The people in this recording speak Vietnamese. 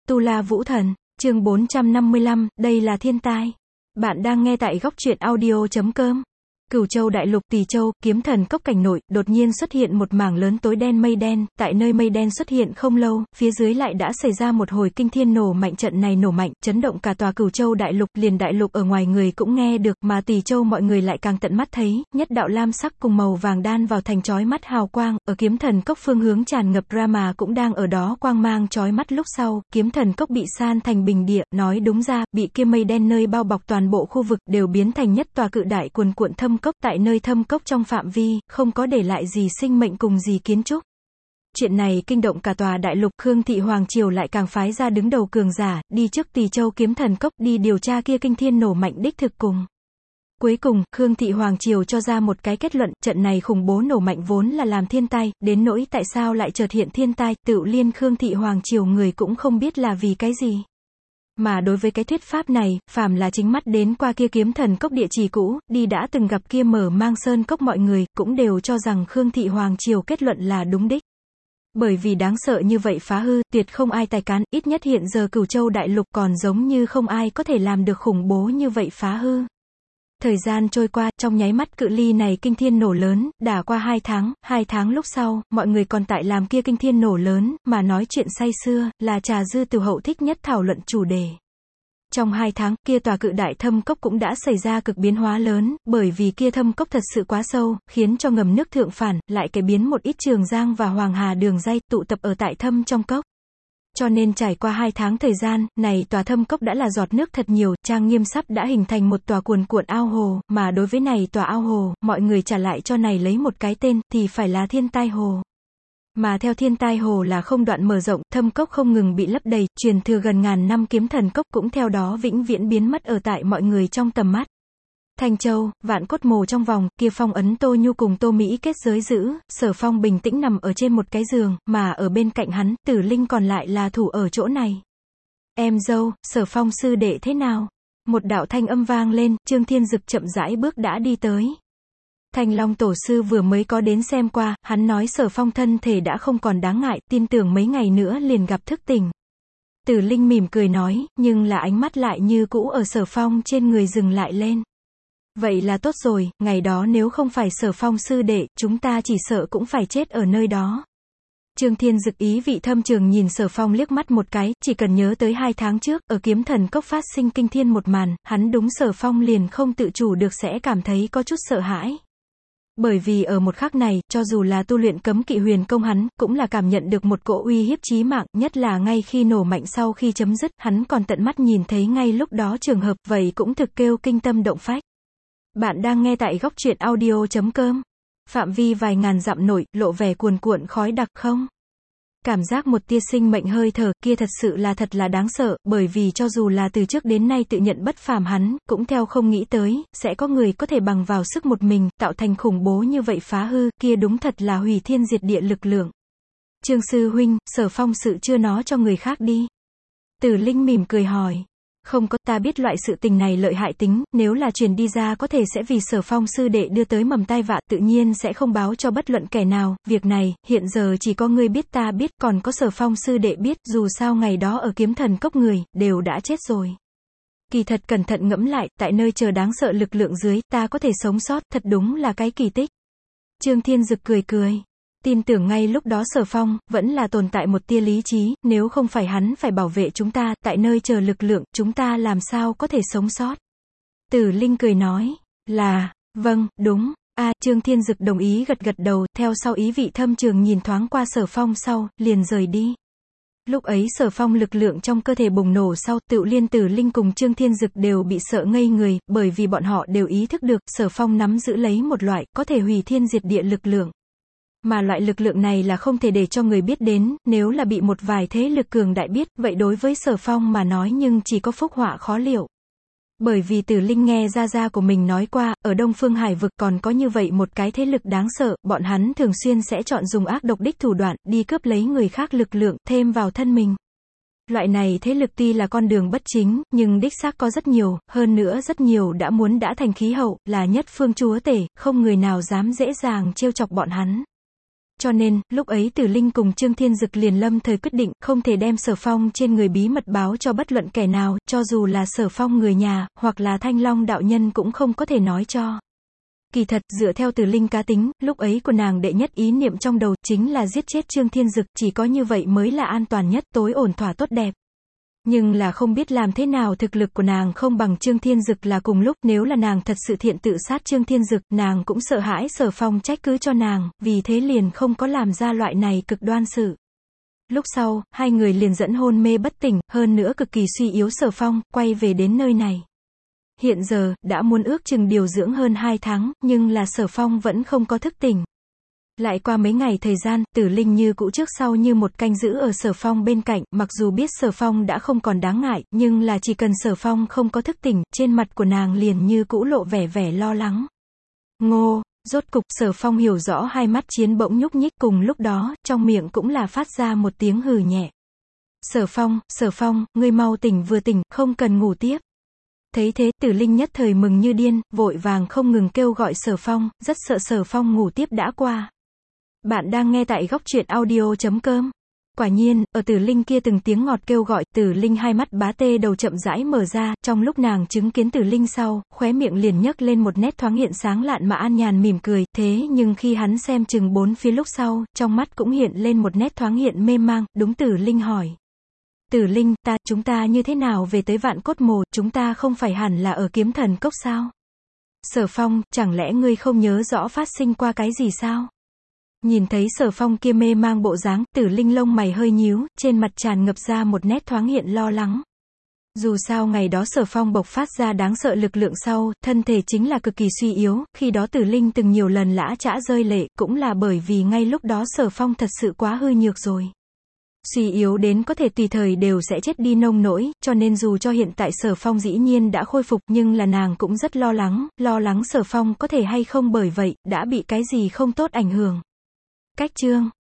Tu La Vũ Thần, chương 455, đây là thiên tai. Bạn đang nghe tại góc truyện audio.com. Cửu Châu đại lục Tỳ Châu, Kiếm Thần Cốc cảnh nội, đột nhiên xuất hiện một mảng lớn tối đen mây đen, tại nơi mây đen xuất hiện không lâu, phía dưới lại đã xảy ra một hồi kinh thiên nổ mạnh, trận này nổ mạnh, chấn động cả tòa Cửu Châu đại lục, liền đại lục ở ngoài người cũng nghe được, mà Tỳ Châu mọi người lại càng tận mắt thấy, nhất đạo lam sắc cùng màu vàng đan vào thành chói mắt hào quang, ở Kiếm Thần Cốc phương hướng tràn ngập ra mà cũng đang ở đó quang mang chói mắt lúc sau, Kiếm Thần Cốc bị san thành bình địa, nói đúng ra, bị kia mây đen nơi bao bọc toàn bộ khu vực đều biến thành nhất tòa cự đại cuồn cuộn thâm cốc, tại nơi thâm cốc trong phạm vi, không có để lại gì sinh mệnh cùng gì kiến trúc. Chuyện này kinh động cả tòa đại lục, Khương Thị Hoàng Triều lại càng phái ra đứng đầu cường giả, đi trước Tỳ Châu Kiếm Thần Cốc đi điều tra kia kinh thiên nổ mạnh đích thực cùng. Cuối cùng, Khương Thị Hoàng Triều cho ra một cái kết luận, trận này khủng bố nổ mạnh vốn là làm thiên tai, đến nỗi tại sao lại chợt hiện thiên tai, tựu liên Khương Thị Hoàng Triều người cũng không biết là vì cái gì. Mà đối với cái thuyết pháp này, phàm là chính mắt đến qua kia Kiếm Thần Cốc địa chỉ cũ, đi đã từng gặp kia Mở Mang Sơn Cốc mọi người, cũng đều cho rằng Khương Thị Hoàng Triều kết luận là đúng đích. Bởi vì đáng sợ như vậy phá hư, tuyệt không ai tài cán, ít nhất hiện giờ Cửu Châu đại lục còn giống như không ai có thể làm được khủng bố như vậy phá hư. Thời gian trôi qua, trong nháy mắt cự ly này kinh thiên nổ lớn, đã qua 2 tháng lúc sau, mọi người còn tại làm kia kinh thiên nổ lớn, mà nói chuyện say sưa, là Trà Dư Tiểu Hậu thích nhất thảo luận chủ đề. Trong 2 tháng, kia tòa cự đại thâm cốc cũng đã xảy ra cực biến hóa lớn, bởi vì kia thâm cốc thật sự quá sâu, khiến cho ngầm nước thượng phản, lại cải biến một ít Trường Giang và Hoàng Hà đường ray, tụ tập ở tại thâm trong cốc. Cho nên trải qua 2 tháng thời gian, này tòa thâm cốc đã là giọt nước thật nhiều, trang nghiêm sắp đã hình thành một tòa cuồn cuộn ao hồ, mà đối với này tòa ao hồ, mọi người trả lại cho này lấy một cái tên, thì phải là Thiên Tai Hồ. Mà theo Thiên Tai Hồ là không đoạn mở rộng, thâm cốc không ngừng bị lấp đầy, truyền thừa gần ngàn năm Kiếm Thần Cốc cũng theo đó vĩnh viễn biến mất ở tại mọi người trong tầm mắt. Thanh Châu, Vạn Cốt Mồ trong vòng, kia phong ấn Tô Nhu cùng Tô Mỹ kết giới giữ, Sở Phong bình tĩnh nằm ở trên một cái giường, mà ở bên cạnh hắn, Tử Linh còn lại là thủ ở chỗ này. Em dâu, Sở Phong sư đệ thế nào? Một đạo thanh âm vang lên, Trương Thiên Dực chậm rãi bước đã đi tới. Thanh Long tổ sư vừa mới có đến xem qua, hắn nói Sở Phong thân thể đã không còn đáng ngại, tin tưởng mấy ngày nữa liền gặp thức tỉnh. Tử Linh mỉm cười nói, nhưng là ánh mắt lại như cũ ở Sở Phong trên người dừng lại lên. Vậy là tốt rồi, ngày đó nếu không phải Sở Phong sư đệ, chúng ta chỉ sợ cũng phải chết ở nơi đó. Trương Thiên Dực ý vị thâm trường nhìn Sở Phong liếc mắt một cái, chỉ cần nhớ tới 2 tháng trước, ở Kiếm Thần Cốc phát sinh kinh thiên một màn, hắn đúng Sở Phong liền không tự chủ được sẽ cảm thấy có chút sợ hãi. Bởi vì ở một khắc này, cho dù là tu luyện cấm kỵ huyền công hắn, cũng là cảm nhận được một cỗ uy hiếp chí mạng, nhất là ngay khi nổ mạnh sau khi chấm dứt, hắn còn tận mắt nhìn thấy ngay lúc đó trường hợp, vậy cũng thực kêu kinh tâm động phách. Bạn đang nghe tại góc truyện audio.com. Phạm vi vài ngàn dặm nổi, lộ vẻ cuồn cuộn khói đặc không? Cảm giác một tia sinh mệnh hơi thở kia thật sự là thật là đáng sợ, bởi vì cho dù là từ trước đến nay tự nhận bất phàm hắn, cũng theo không nghĩ tới, sẽ có người có thể bằng vào sức một mình, tạo thành khủng bố như vậy phá hư, kia đúng thật là hủy thiên diệt địa lực lượng. Trương sư huynh, Sở Phong sự chưa nói cho người khác đi. Tử Linh mỉm cười hỏi. Không có, ta biết loại sự tình này lợi hại tính, nếu là truyền đi ra có thể sẽ vì Sở Phong sư đệ đưa tới mầm tai vạ, tự nhiên sẽ không báo cho bất luận kẻ nào, việc này, hiện giờ chỉ có ngươi biết, ta biết, còn có Sở Phong sư đệ biết, dù sao ngày đó ở Kiếm Thần Cốc người, đều đã chết rồi. Kỳ thật cẩn thận ngẫm lại, tại nơi chờ đáng sợ lực lượng dưới, ta có thể sống sót, thật đúng là cái kỳ tích. Trương Thiên Dực cười cười. Tin tưởng ngay lúc đó Sở Phong, vẫn là tồn tại một tia lý trí, nếu không phải hắn phải bảo vệ chúng ta, tại nơi chờ lực lượng, chúng ta làm sao có thể sống sót. Tử Linh cười nói, là, vâng, đúng, Trương Thiên Dực đồng ý gật gật đầu, theo sau ý vị thâm trường nhìn thoáng qua Sở Phong sau, liền rời đi. Lúc ấy Sở Phong lực lượng trong cơ thể bùng nổ sau, Tử Linh cùng Trương Thiên Dực đều bị sợ ngây người, bởi vì bọn họ đều ý thức được, Sở Phong nắm giữ lấy một loại, có thể hủy thiên diệt địa lực lượng. Mà loại lực lượng này là không thể để cho người biết đến, nếu là bị một vài thế lực cường đại biết, vậy đối với Sở Phong mà nói nhưng chỉ có phúc họa khó liệu. Bởi vì Tử Linh nghe gia của mình nói qua, ở Đông Phương Hải vực còn có như vậy một cái thế lực đáng sợ, bọn hắn thường xuyên sẽ chọn dùng ác độc đích thủ đoạn, đi cướp lấy người khác lực lượng, thêm vào thân mình. Loại này thế lực tuy là con đường bất chính, nhưng đích xác có rất nhiều, hơn nữa rất nhiều đã thành khí hậu, là nhất phương chúa tể, không người nào dám dễ dàng trêu chọc bọn hắn. cho nên, lúc ấy Tử Linh cùng Trương Thiên Dực liền lâm thời quyết định, không thể đem Sở Phong trên người bí mật báo cho bất luận kẻ nào, cho dù là Sở Phong người nhà, hoặc là Thanh Long đạo nhân cũng không có thể nói cho. Kỳ thật, dựa theo Tử Linh cá tính, lúc ấy của nàng đệ nhất ý niệm trong đầu, chính là giết chết Trương Thiên Dực, chỉ có như vậy mới là an toàn nhất, tối ổn thỏa tốt đẹp. Nhưng là không biết làm thế nào thực lực của nàng không bằng Trương Thiên Dực là cùng lúc, nếu là nàng thật sự thiện tự sát Trương Thiên Dực, nàng cũng sợ hãi Sở Phong trách cứ cho nàng, vì thế liền không có làm ra loại này cực đoan sự. Lúc sau, hai người liền dẫn hôn mê bất tỉnh, hơn nữa cực kỳ suy yếu Sở Phong, quay về đến nơi này. Hiện giờ, đã muốn ước chừng điều dưỡng hơn 2 tháng, nhưng là Sở Phong vẫn không có thức tỉnh. Lại qua mấy ngày thời gian, Tử Linh như cũ trước sau như một canh giữ ở Sở Phong bên cạnh, mặc dù biết Sở Phong đã không còn đáng ngại, nhưng là chỉ cần Sở Phong không có thức tỉnh, trên mặt của nàng liền như cũ lộ vẻ lo lắng. Ngô, rốt cục Sở Phong hiểu rõ hai mắt chiến bỗng nhúc nhích, cùng lúc đó, trong miệng cũng là phát ra một tiếng hừ nhẹ. Sở Phong, ngươi mau tỉnh vừa tỉnh, không cần ngủ tiếp. Thấy thế, Tử Linh nhất thời mừng như điên, vội vàng không ngừng kêu gọi Sở Phong, rất sợ Sở Phong ngủ tiếp đã qua. Bạn đang nghe tại góc truyện audio.com. Quả nhiên, ở Tử Linh kia từng tiếng ngọt kêu gọi, Tử Linh hai mắt bá tê đầu chậm rãi mở ra, trong lúc nàng chứng kiến Tử Linh sau, khóe miệng liền nhấc lên một nét thoáng hiện sáng lạn mà an nhàn mỉm cười, thế nhưng khi hắn xem chừng bốn phía lúc sau, trong mắt cũng hiện lên một nét thoáng hiện mê mang, đúng Tử Linh hỏi. Tử Linh, chúng ta như thế nào về tới Vạn Cốt Mồ, chúng ta không phải hẳn là ở Kiếm Thần Cốc sao? Sở Phong, chẳng lẽ ngươi không nhớ rõ phát sinh qua cái gì sao? Nhìn thấy Sở Phong kia mê mang bộ dáng, Tử Linh lông mày hơi nhíu, trên mặt tràn ngập ra một nét thoáng hiện lo lắng. Dù sao ngày đó Sở Phong bộc phát ra đáng sợ lực lượng sau, thân thể chính là cực kỳ suy yếu, khi đó Tử Linh từng nhiều lần lã chã rơi lệ, cũng là bởi vì ngay lúc đó Sở Phong thật sự quá hư nhược rồi. Suy yếu đến có thể tùy thời đều sẽ chết đi nông nỗi, cho nên dù cho hiện tại Sở Phong dĩ nhiên đã khôi phục, nhưng là nàng cũng rất lo lắng Sở Phong có thể hay không bởi vậy, đã bị cái gì không tốt ảnh hưởng. Cách chương